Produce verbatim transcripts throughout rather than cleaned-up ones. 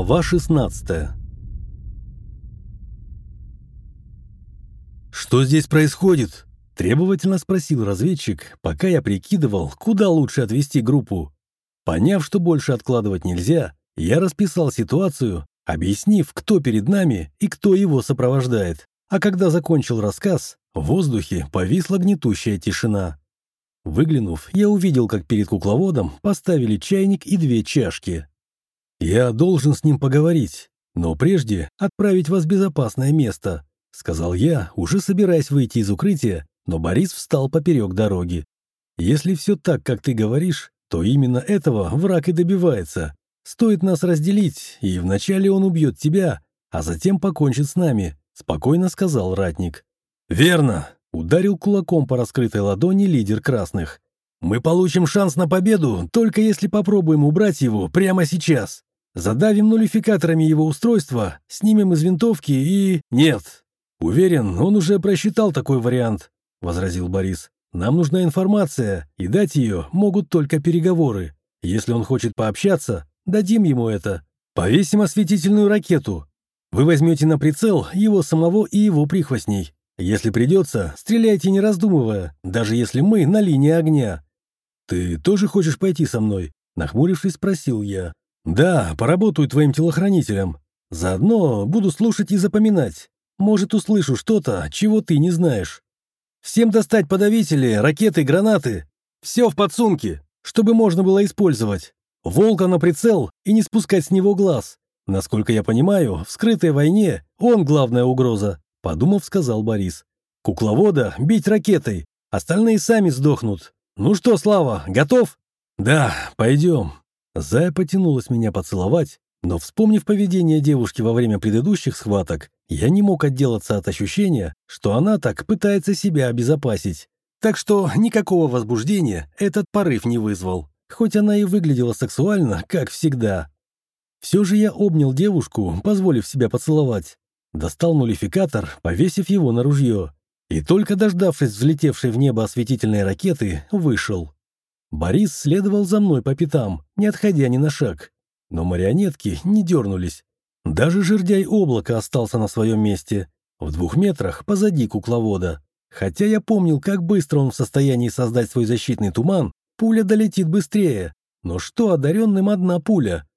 Глава шестнадцатая. «Что здесь происходит?» – требовательно спросил разведчик, пока я прикидывал, куда лучше отвести группу. Поняв, что больше откладывать нельзя, я расписал ситуацию, объяснив, кто перед нами и кто его сопровождает. А когда закончил рассказ, в воздухе повисла гнетущая тишина. Выглянув, я увидел, как перед кукловодом поставили чайник и две чашки. «Я должен с ним поговорить, но прежде отправить вас в безопасное место», — сказал я, уже собираясь выйти из укрытия, но Борис встал поперек дороги. «Если все так, как ты говоришь, то именно этого враг и добивается. Стоит нас разделить, и вначале он убьет тебя, а затем покончит с нами», — спокойно сказал ратник. «Верно», — ударил кулаком по раскрытой ладони лидер красных. «Мы получим шанс на победу, только если попробуем убрать его прямо сейчас. Задавим нулификаторами его устройство, снимем из винтовки и... Нет. Уверен, он уже просчитал такой вариант», — возразил Борис. «Нам нужна информация, и дать ее могут только переговоры. Если он хочет пообщаться, дадим ему это. Повесим осветительную ракету. Вы возьмете на прицел его самого и его прихвостней. Если придется, стреляйте не раздумывая, даже если мы на линии огня». «Ты тоже хочешь пойти со мной?» — нахмурившись, спросил я. «Да, поработаю твоим телохранителем. Заодно буду слушать и запоминать. Может, услышу что-то, чего ты не знаешь. Всем достать подавители, ракеты, гранаты. Все в подсумке, чтобы можно было использовать. Волка на прицел и не спускать с него глаз. Насколько я понимаю, в скрытой войне он главная угроза», — подумав, сказал Борис. «Кукловода бить ракетой, остальные сами сдохнут. Ну что, Слава, готов?» «Да, пойдем». Зая потянулась меня поцеловать, но, вспомнив поведение девушки во время предыдущих схваток, я не мог отделаться от ощущения, что она так пытается себя обезопасить. Так что никакого возбуждения этот порыв не вызвал, хоть она и выглядела сексуально, как всегда. Все же я обнял девушку, позволив себя поцеловать. Достал нулификатор, повесив его на ружье. И только дождавшись взлетевшей в небо осветительной ракеты, вышел. Борис следовал за мной по пятам, не отходя ни на шаг. Но марионетки не дернулись. Даже жердяй облака остался на своем месте, в двух метрах позади кукловода. Хотя я помнил, как быстро он в состоянии создать свой защитный туман, пуля долетит быстрее. Но что одаренным одна пуля?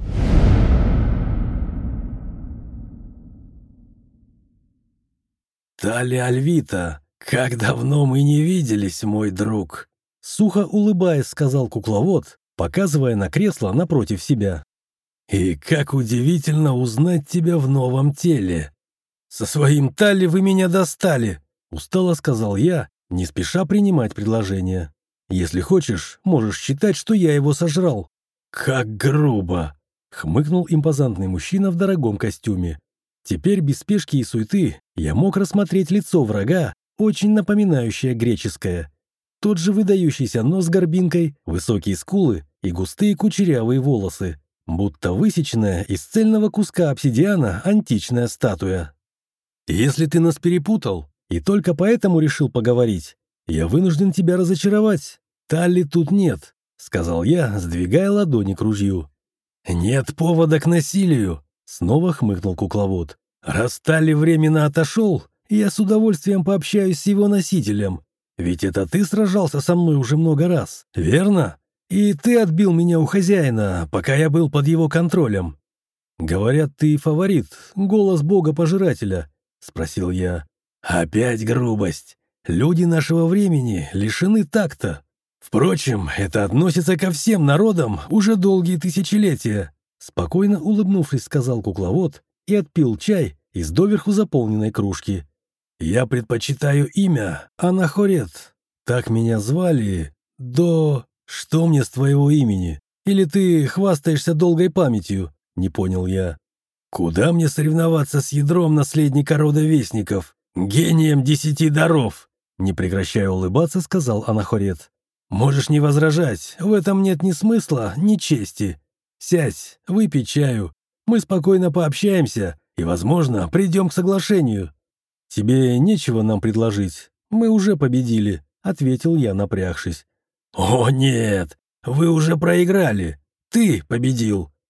«Тали Альвита, как давно мы не виделись, мой друг!» Сухо улыбаясь, сказал кукловод, показывая на кресло напротив себя. «И как удивительно узнать тебя в новом теле!» «Со своим Тали вы меня достали!» — устало сказал я, не спеша принимать предложение. «Если хочешь, можешь считать, что я его сожрал». «Как грубо!» — хмыкнул импозантный мужчина в дорогом костюме. Теперь без спешки и суеты я мог рассмотреть лицо врага, очень напоминающее греческое. Тот же выдающийся нос с горбинкой, высокие скулы и густые кучерявые волосы, будто высеченная из цельного куска обсидиана античная статуя. «Если ты нас перепутал и только поэтому решил поговорить, я вынужден тебя разочаровать. Талли тут нет», — сказал я, сдвигая ладони к ружью. «Нет повода к насилию», — снова хмыкнул кукловод. «Раз Талли временно отошел, я с удовольствием пообщаюсь с его носителем. Ведь это ты сражался со мной уже много раз, верно? И ты отбил меня у хозяина, пока я был под его контролем. Говорят, ты фаворит, голос бога-пожирателя», — спросил я. «Опять грубость. Люди нашего времени лишены такта. Впрочем, это относится ко всем народам уже долгие тысячелетия», — спокойно улыбнувшись, сказал кукловод и отпил чай из доверху заполненной кружки. «Я предпочитаю имя Анахорет. Так меня звали до... Что мне с твоего имени? Или ты хвастаешься долгой памятью?» — не понял я. «Куда мне соревноваться с ядром наследника рода Вестников? Гением десяти даров!» Не прекращая улыбаться, сказал Анахорет. «Можешь не возражать, в этом нет ни смысла, ни чести. Сядь, выпей чаю, мы спокойно пообщаемся и, возможно, придем к соглашению». «Тебе нечего нам предложить, мы уже победили», — ответил я, напрягшись. «О, нет, вы уже проиграли, ты победил»,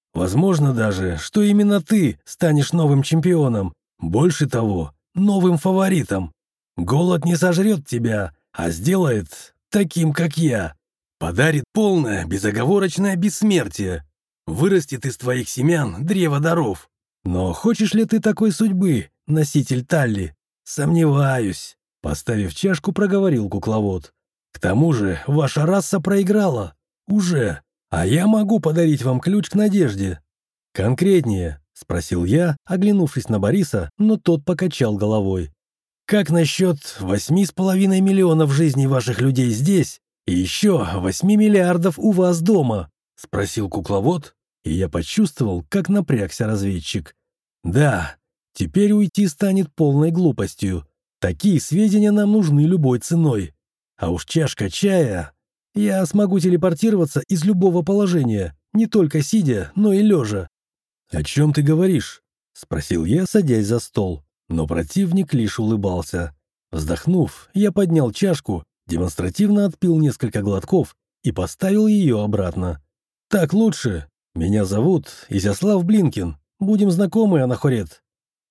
Возможно даже, что именно ты станешь новым чемпионом. Больше того, новым фаворитом. Голод не сожрет тебя, а сделает таким, как я. Подарит полное, безоговорочное бессмертие. Вырастет из твоих семян древо даров. Но хочешь ли ты такой судьбы, носитель Талли? Сомневаюсь. Поставив чашку, проговорил кукловод. К тому же ваша раса проиграла. Уже. А я могу подарить вам ключ к надежде. Конкретнее, спросил я, оглянувшись на Бориса, но тот покачал головой. Как насчет восьми с половиной миллионов жизней ваших людей здесь и еще восьми миллиардов у вас дома? Спросил кукловод, и я почувствовал, как напрягся разведчик. Да, теперь уйти станет полной глупостью. Такие сведения нам нужны любой ценой. А уж чашка чая... Я смогу телепортироваться из любого положения, не только сидя, но и лежа. «О чем ты говоришь?» — спросил я, садясь за стол. Но противник лишь улыбался. Вздохнув, я поднял чашку, демонстративно отпил несколько глотков и поставил ее обратно. «Так лучше. Меня зовут Изяслав Блинкин. Будем знакомы, Анахорет».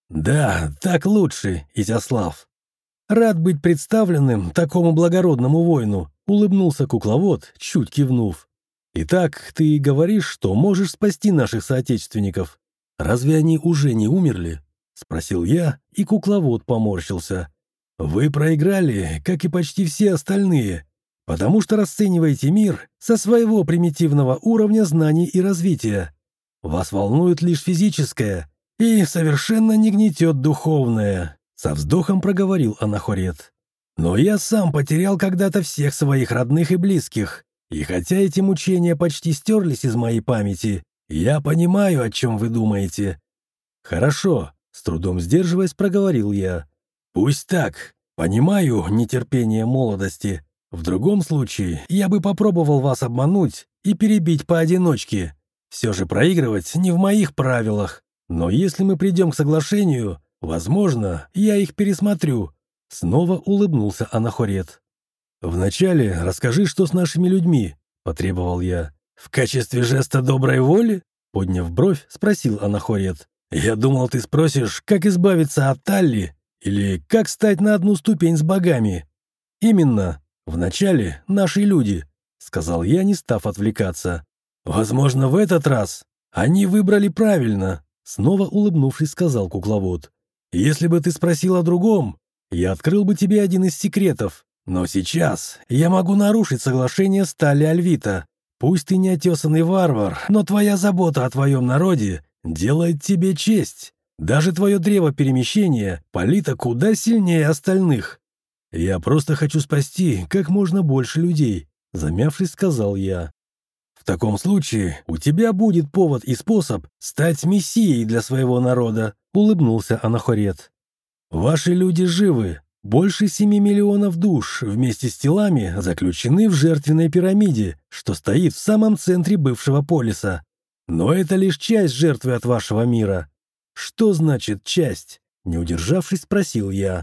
«Да, так лучше, Изяслав. Рад быть представленным такому благородному воину», — улыбнулся кукловод, чуть кивнув. «Итак, ты говоришь, что можешь спасти наших соотечественников. Разве они уже не умерли?» — спросил я, и кукловод поморщился. «Вы проиграли, как и почти все остальные, потому что расцениваете мир со своего примитивного уровня знаний и развития. Вас волнует лишь физическое и совершенно не гнетет духовное», — со вздохом проговорил Анахорет. «Но я сам потерял когда-то всех своих родных и близких, и хотя эти мучения почти стерлись из моей памяти, я понимаю, о чем вы думаете». «Хорошо», — с трудом сдерживаясь, проговорил я. «Пусть так. Понимаю нетерпение молодости. В другом случае я бы попробовал вас обмануть и перебить поодиночке. Все же проигрывать не в моих правилах. Но если мы придем к соглашению, возможно, я их пересмотрю». Снова улыбнулся Анахорет. «Вначале расскажи, что с нашими людьми», — потребовал я. «В качестве жеста доброй воли?» — подняв бровь, спросил Анахорет. «Я думал, ты спросишь, как избавиться от Талли или как стать на одну ступень с богами». «Именно. Вначале наши люди», — сказал я, не став отвлекаться. «Возможно, в этот раз они выбрали правильно», — снова улыбнувшись, сказал кукловод. «Если бы ты спросил о другом, я открыл бы тебе один из секретов. Но сейчас я могу нарушить соглашение с Талли Альвита. Пусть ты неотесанный варвар, но твоя забота о твоем народе делает тебе честь. Даже твое древо перемещения полито куда сильнее остальных. Я просто хочу спасти как можно больше людей», — замявшись, сказал я. «В таком случае у тебя будет повод и способ стать мессией для своего народа», — улыбнулся Анахорет. «Ваши люди живы. Больше семи миллионов душ вместе с телами заключены в жертвенной пирамиде, что стоит в самом центре бывшего полиса. Но это лишь часть жертвы от вашего мира». «Что значит часть?» — не удержавшись, спросил я.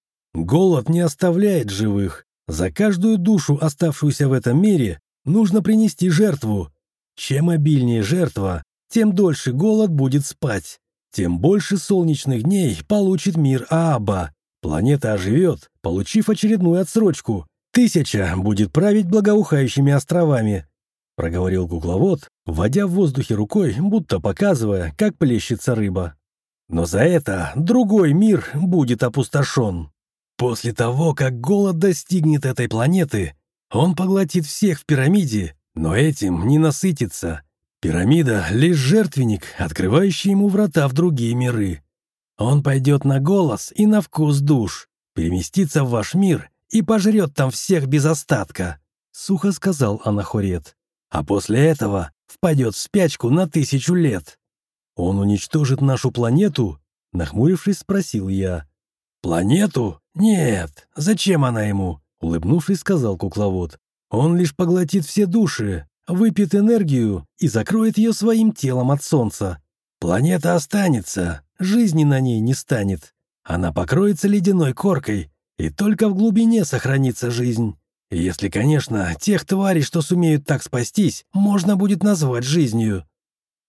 «Голод не оставляет живых. За каждую душу, оставшуюся в этом мире, нужно принести жертву. Чем обильнее жертва, тем дольше голод будет спать. Тем больше солнечных дней получит мир Ааба. Планета оживет, получив очередную отсрочку. Тысяча будет править благоухающими островами», — проговорил кукловод, вводя в воздухе рукой, будто показывая, как плещется рыба. «Но за это другой мир будет опустошен. После того, как голод достигнет этой планеты, он поглотит всех в пирамиде, но этим не насытится. Пирамида — лишь жертвенник, открывающий ему врата в другие миры. Он пойдет на голос и на вкус душ, переместится в ваш мир и пожрет там всех без остатка», — сухо сказал Анахорет. «А после этого впадет в спячку на тысячу лет». «Он уничтожит нашу планету?» — нахмурившись, спросил я. «Планету? Нет. Зачем она ему?» — улыбнувшись, сказал кукловод. «Он лишь поглотит все души, выпьет энергию и закроет ее своим телом от солнца. Планета останется, жизни на ней не станет. Она покроется ледяной коркой, и только в глубине сохранится жизнь. Если, конечно, тех тварей, что сумеют так спастись, можно будет назвать жизнью».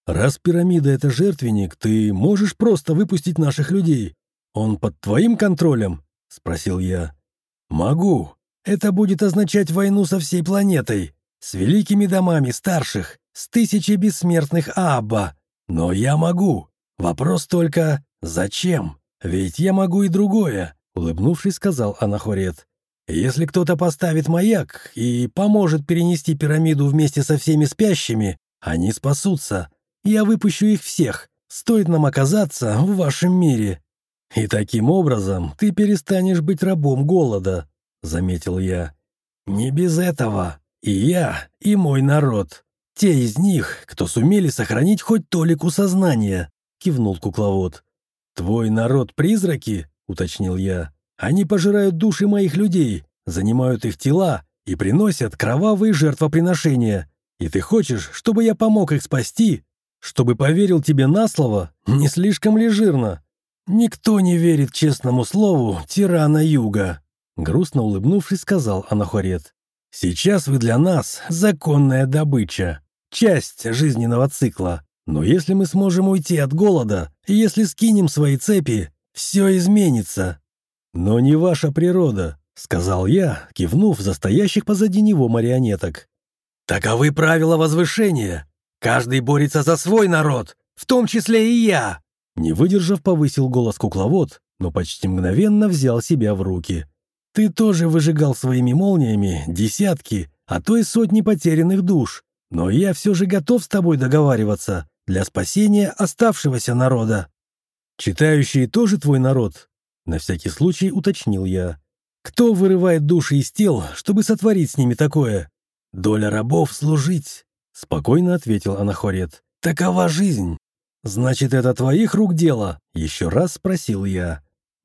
«Раз пирамида — это жертвенник, ты можешь просто выпустить наших людей? Он под твоим контролем?» — спросил я. «Могу. Это будет означать войну со всей планетой, с великими домами старших, с тысячей бессмертных Аабба. Но я могу. Вопрос только, зачем? Ведь я могу и другое», — улыбнувшись, сказал Анахорет. «Если кто-то поставит маяк и поможет перенести пирамиду вместе со всеми спящими, они спасутся. Я выпущу их всех. Стоит нам оказаться в вашем мире. И таким образом ты перестанешь быть рабом голода», — заметил я. «Не без этого. И я, и мой народ. Те из них, кто сумели сохранить хоть толику сознания», — кивнул кукловод. «Твой народ — призраки?» — уточнил я. «Они пожирают души моих людей, занимают их тела и приносят кровавые жертвоприношения. И ты хочешь, чтобы я помог их спасти? Чтобы поверил тебе на слово? Не слишком ли жирно?» «Никто не верит честному слову тирана Юга», — грустно улыбнувшись, сказал Анахорет. «Сейчас вы для нас законная добыча, часть жизненного цикла. Но если мы сможем уйти от голода, если скинем свои цепи, все изменится». «Но не ваша природа», — сказал я, кивнув за стоящих позади него марионеток. «Таковы правила возвышения. Каждый борется за свой народ, в том числе и я». Не выдержав, повысил голос кукловод, но почти мгновенно взял себя в руки. «Ты тоже выжигал своими молниями десятки, а то и сотни потерянных душ. Но я все же готов с тобой договариваться для спасения оставшегося народа». «Читающие тоже твой народ?» — на всякий случай уточнил я. «Кто вырывает души из тел, чтобы сотворить с ними такое?» «Доля рабов — служить», — спокойно ответил Анахорет. «Такова жизнь». «Значит, это твоих рук дело?» — еще раз спросил я.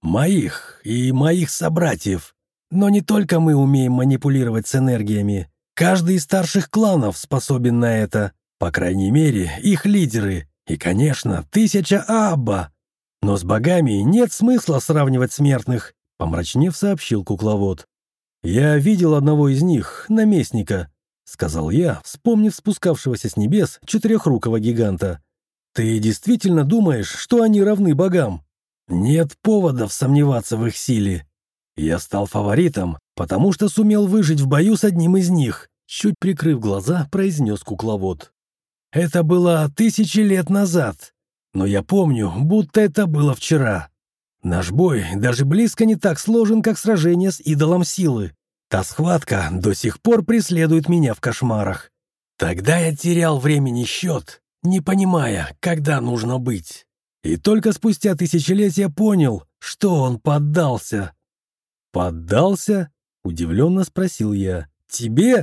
«Моих и моих собратьев. Но не только мы умеем манипулировать с энергиями. Каждый из старших кланов способен на это. По крайней мере, их лидеры. И, конечно, тысяча Аабба. Но с богами нет смысла сравнивать смертных», — помрачнев сообщил кукловод. «Я видел одного из них, наместника», — сказал я, вспомнив спускавшегося с небес четырехрукого гиганта. «Ты действительно думаешь, что они равны богам?» «Нет поводов сомневаться в их силе. Я стал фаворитом, потому что сумел выжить в бою с одним из них», — чуть прикрыв глаза, произнес кукловод. «Это было тысячи лет назад, но я помню, будто это было вчера. Наш бой даже близко не так сложен, как сражение с идолом силы. Та схватка до сих пор преследует меня в кошмарах. Тогда я терял времени счет, не понимая, когда нужно быть. И только спустя тысячелетия понял, что он поддался». «Поддался?» — удивленно спросил я. «Тебе?»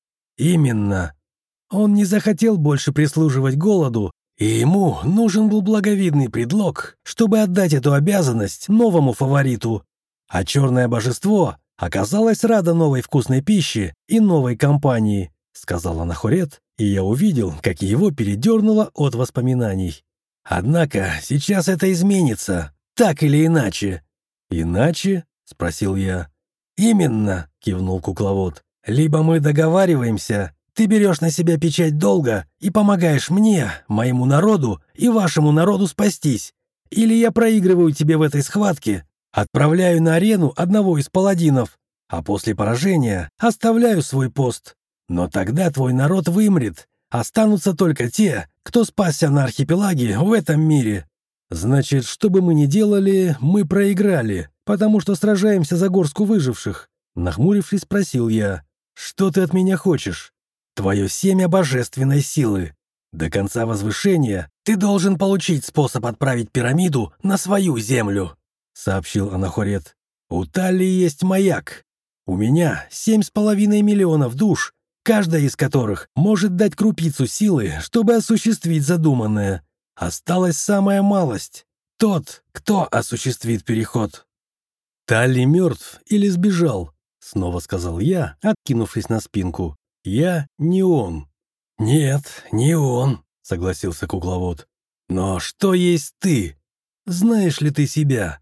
«Именно. Он не захотел больше прислуживать голоду, и ему нужен был благовидный предлог, чтобы отдать эту обязанность новому фавориту. А черное божество оказалось радо новой вкусной пище и новой компании», — сказал Анахорет, и я увидел, как его передернуло от воспоминаний. «Однако сейчас это изменится, так или иначе». «Иначе?» — спросил я. «Именно», — кивнул кукловод. «Либо мы договариваемся, ты берешь на себя печать долга и помогаешь мне, моему народу и вашему народу спастись, или я проигрываю тебе в этой схватке, отправляю на арену одного из паладинов, а после поражения оставляю свой пост. Но тогда твой народ вымрет, останутся только те, кто спасся на архипелаге в этом мире. Значит, что бы мы ни делали, мы проиграли, потому что сражаемся за горстку выживших», — нахмурившись, спросил я. «Что ты от меня хочешь?» «Твое семя божественной силы. До конца возвышения ты должен получить способ отправить пирамиду на свою землю», — сообщил Анахорет. «У Талии есть маяк. У меня семь с половиной миллионов душ, каждая из которых может дать крупицу силы, чтобы осуществить задуманное. Осталась самая малость — тот, кто осуществит переход». «Талли мертв или сбежал?» — снова сказал я, откинувшись на спинку. «Я не он». «Нет, не он», — согласился кукловод. «Но что есть ты? Знаешь ли ты себя?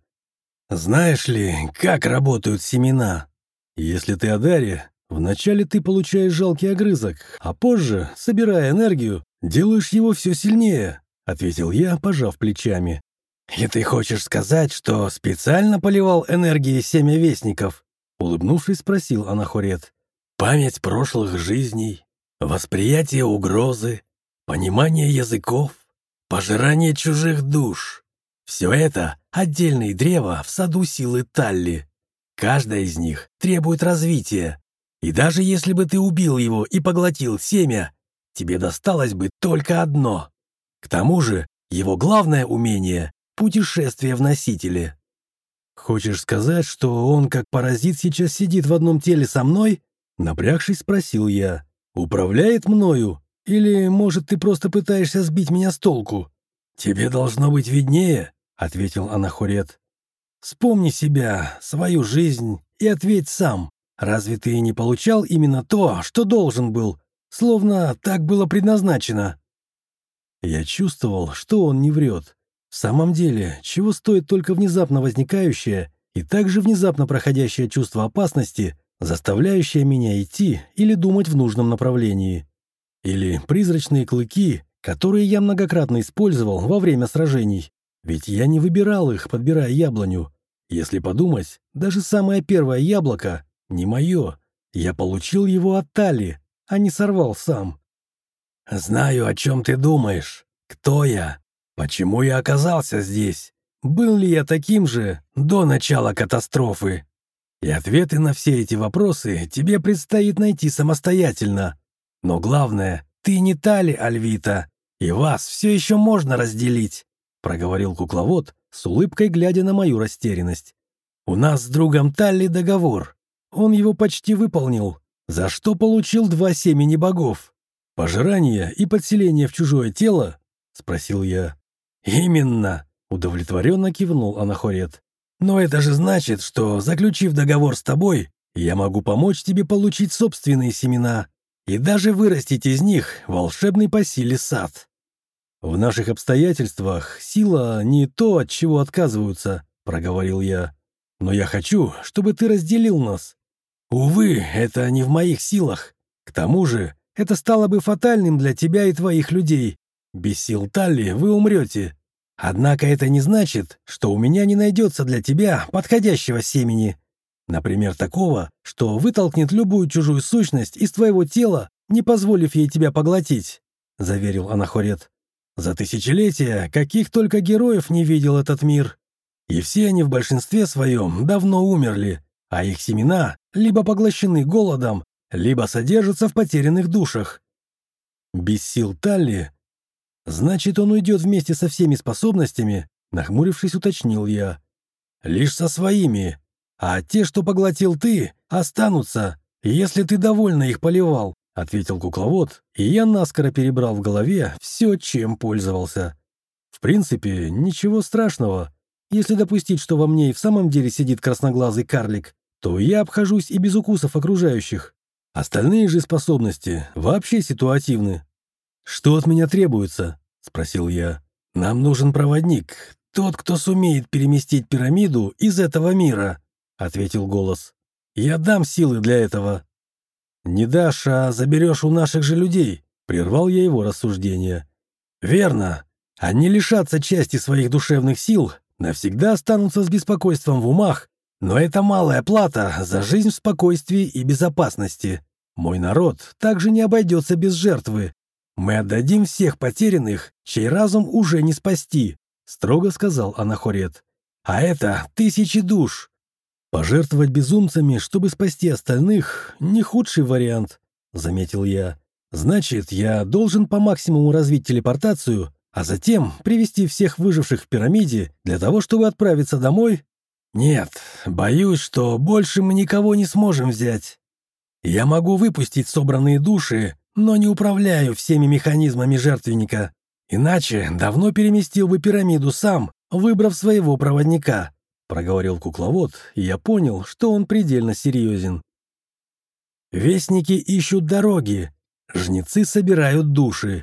Знаешь ли, как работают семена? Если ты о даре, вначале ты получаешь жалкий огрызок, а позже, собирая энергию, делаешь его все сильнее», — ответил я, пожав плечами. «И ты хочешь сказать, что специально поливал энергией семя вестников?» — улыбнувшись, спросил Анахорет. «Память прошлых жизней, восприятие угрозы, понимание языков, пожирание чужих душ. Все это — отдельные древа в саду силы Талли. Каждая из них требует развития. И даже если бы ты убил его и поглотил семя, тебе досталось бы только одно. К тому же его главное умение — путешествие в носителе». «Хочешь сказать, что он как паразит сейчас сидит в одном теле со мной?» Напрягшись, спросил я. «Управляет мною? Или, может, ты просто пытаешься сбить меня с толку?» «Тебе должно быть виднее», — ответил Анахорет. «Вспомни себя, свою жизнь и ответь сам. Разве ты не получал именно то, что должен был? Словно так было предназначено». Я чувствовал, что он не врет. В самом деле, чего стоит только внезапно возникающее и также внезапно проходящее чувство опасности, заставляющее меня идти или думать в нужном направлении. Или призрачные клыки, которые я многократно использовал во время сражений. Ведь я не выбирал их, подбирая яблоню. Если подумать, даже самое первое яблоко не мое. Я получил его от Талли, а не сорвал сам. «Знаю, о чем ты думаешь. Кто я? Почему я оказался здесь? Был ли я таким же до начала катастрофы?» И ответы на все эти вопросы тебе предстоит найти самостоятельно. Но главное, ты не Талли, Альвита, и вас все еще можно разделить, проговорил кукловод с улыбкой, глядя на мою растерянность. «У нас с другом Талли договор. Он его почти выполнил, за что получил два семени богов. Пожирание и подселение в чужое тело?» — спросил я. «Именно», — удовлетворенно кивнул Анахорет. «Но это же значит, что, заключив договор с тобой, я могу помочь тебе получить собственные семена и даже вырастить из них волшебный по силе сад». «В наших обстоятельствах сила не то, от чего отказываются», — проговорил я. «Но я хочу, чтобы ты разделил нас». «Увы, это не в моих силах. К тому же, это стало бы фатальным для тебя и твоих людей. Без сил Талли вы умрете. Однако это не значит, что у меня не найдется для тебя подходящего семени. Например, такого, что вытолкнет любую чужую сущность из твоего тела, не позволив ей тебя поглотить», — заверил Анахорет. «За тысячелетия каких только героев не видел этот мир. И все они в большинстве своем давно умерли, а их семена либо поглощены голодом, либо содержатся в потерянных душах». «Без сил Талли? Значит, он уйдет вместе со всеми способностями?» — нахмурившись, уточнил я. «Лишь со своими. А те, что поглотил ты, останутся, если ты довольно их поливал», — ответил кукловод, и я наскоро перебрал в голове все, чем пользовался. В принципе, ничего страшного. Если допустить, что во мне и в самом деле сидит красноглазый карлик, то я обхожусь и без укусов окружающих. Остальные же способности вообще ситуативны. «Что от меня требуется?» — спросил я. «Нам нужен проводник, тот, кто сумеет переместить пирамиду из этого мира», — ответил голос. «Я дам силы для этого». «Не дашь, а заберешь у наших же людей», — прервал я его рассуждения. «Верно. Они лишатся части своих душевных сил, навсегда останутся с беспокойством в умах, но это малая плата за жизнь в спокойствии и безопасности. Мой народ также не обойдется без жертвы. Мы отдадим всех потерянных, чей разум уже не спасти», — строго сказал Анахорет. «А это тысячи душ. Пожертвовать безумцами, чтобы спасти остальных, не худший вариант», — заметил я. «Значит, я должен по максимуму развить телепортацию, а затем привести всех выживших в пирамиде для того, чтобы отправиться домой?» «Нет, боюсь, что больше мы никого не сможем взять. Я могу выпустить собранные души, но не управляю всеми механизмами жертвенника. Иначе давно переместил бы пирамиду сам, выбрав своего проводника», — проговорил кукловод, и я понял, что он предельно серьезен. «Вестники ищут дороги, жнецы собирают души.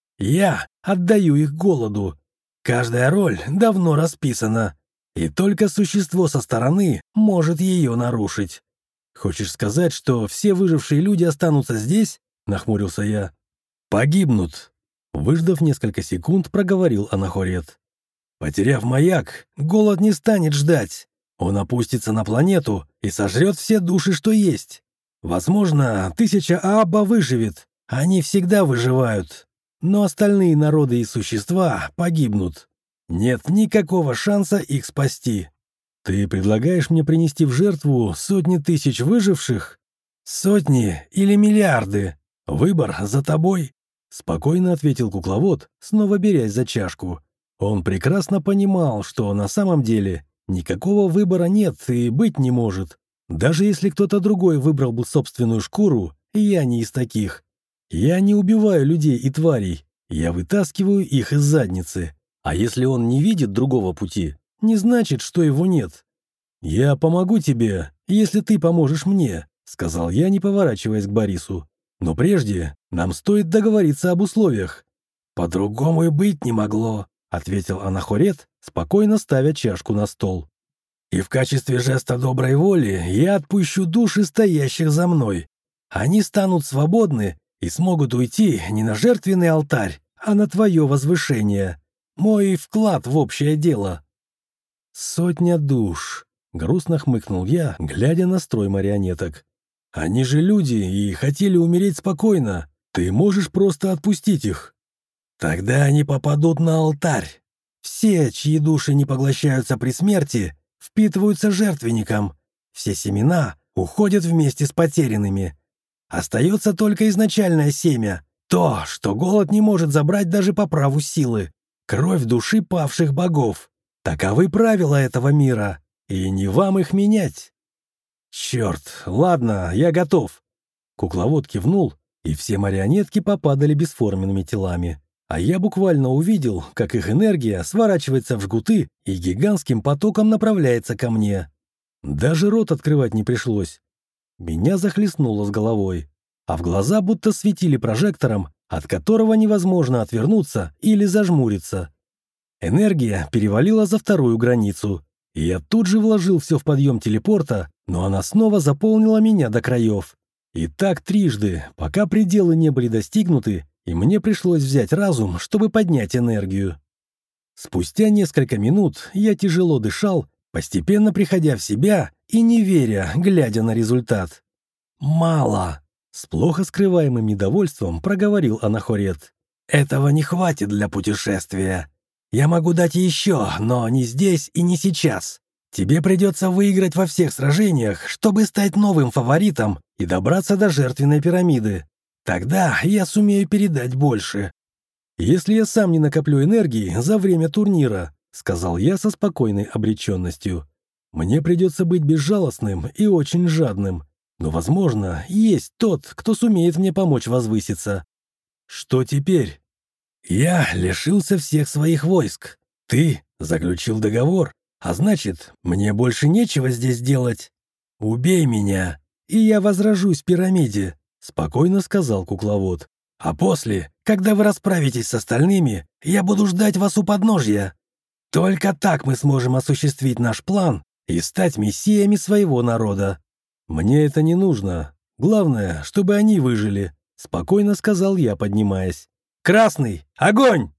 Я отдаю их голоду. Каждая роль давно расписана, и только существо со стороны может ее нарушить. Хочешь сказать, что все выжившие люди останутся здесь?» — нахмурился я. «Погибнут. Выждав несколько секунд, проговорил Анахорет. Потеряв маяк, голод не станет ждать. Он опустится на планету и сожрет все души, что есть. Возможно, тысяча Аабба выживет. Они всегда выживают. Но остальные народы и существа погибнут. Нет никакого шанса их спасти. Ты предлагаешь мне принести в жертву сотни тысяч выживших? Сотни или миллиарды? Выбор за тобой. Спокойно ответил кукловод, снова берясь за чашку. Он прекрасно понимал, что на самом деле никакого выбора нет и быть не может. Даже если кто-то другой выбрал бы собственную шкуру, я не из таких. Я не убиваю людей и тварей, я вытаскиваю их из задницы. А если он не видит другого пути, не значит, что его нет. «Я помогу тебе, если ты поможешь мне», — сказал я, не поворачиваясь к Борису. «Но прежде нам стоит договориться об условиях». «По-другому и быть не могло», — ответил Анахорет, спокойно ставя чашку на стол. «И в качестве жеста доброй воли я отпущу души стоящих за мной. Они станут свободны и смогут уйти не на жертвенный алтарь, а на твое возвышение. Мой вклад в общее дело». «Сотня душ», — грустно хмыкнул я, глядя на строй марионеток. «Они же люди и хотели умереть спокойно. Ты можешь просто отпустить их». «Тогда они попадут на алтарь. Все, чьи души не поглощаются при смерти, впитываются жертвенником. Все семена уходят вместе с потерянными. Остается только изначальное семя, то, что голод не может забрать даже по праву силы. Кровь души павших богов. Таковы правила этого мира, и не вам их менять». «Черт, ладно, я готов». Кукловод кивнул, и все марионетки попадали бесформенными телами. А я буквально увидел, как их энергия сворачивается в жгуты и гигантским потоком направляется ко мне. Даже рот открывать не пришлось. Меня захлестнуло с головой, а в глаза будто светили прожектором, от которого невозможно отвернуться или зажмуриться. Энергия перевалила за вторую границу, и я тут же вложил все в подъем телепорта, но она снова заполнила меня до краев. И так трижды, пока пределы не были достигнуты, и мне пришлось взять разум, чтобы поднять энергию. Спустя несколько минут я тяжело дышал, постепенно приходя в себя и не веря, глядя на результат. «Мало!» — с плохо скрываемым недовольством проговорил Анахорет. «Этого не хватит для путешествия. Я могу дать еще, но не здесь и не сейчас. Тебе придется выиграть во всех сражениях, чтобы стать новым фаворитом и добраться до жертвенной пирамиды. Тогда я сумею передать больше». «Если я сам не накоплю энергии за время турнира», — сказал я со спокойной обреченностью, «мне придется быть безжалостным и очень жадным. Но, возможно, есть тот, кто сумеет мне помочь возвыситься». «Что теперь?» «Я лишился всех своих войск. Ты заключил договор, а значит, мне больше нечего здесь делать. Убей меня, и я возрожусь в пирамиде», — спокойно сказал кукловод. «А после, когда вы расправитесь с остальными, я буду ждать вас у подножья. Только так мы сможем осуществить наш план и стать мессиями своего народа». «Мне это не нужно. Главное, чтобы они выжили», — спокойно сказал я, поднимаясь. «Красный, огонь!»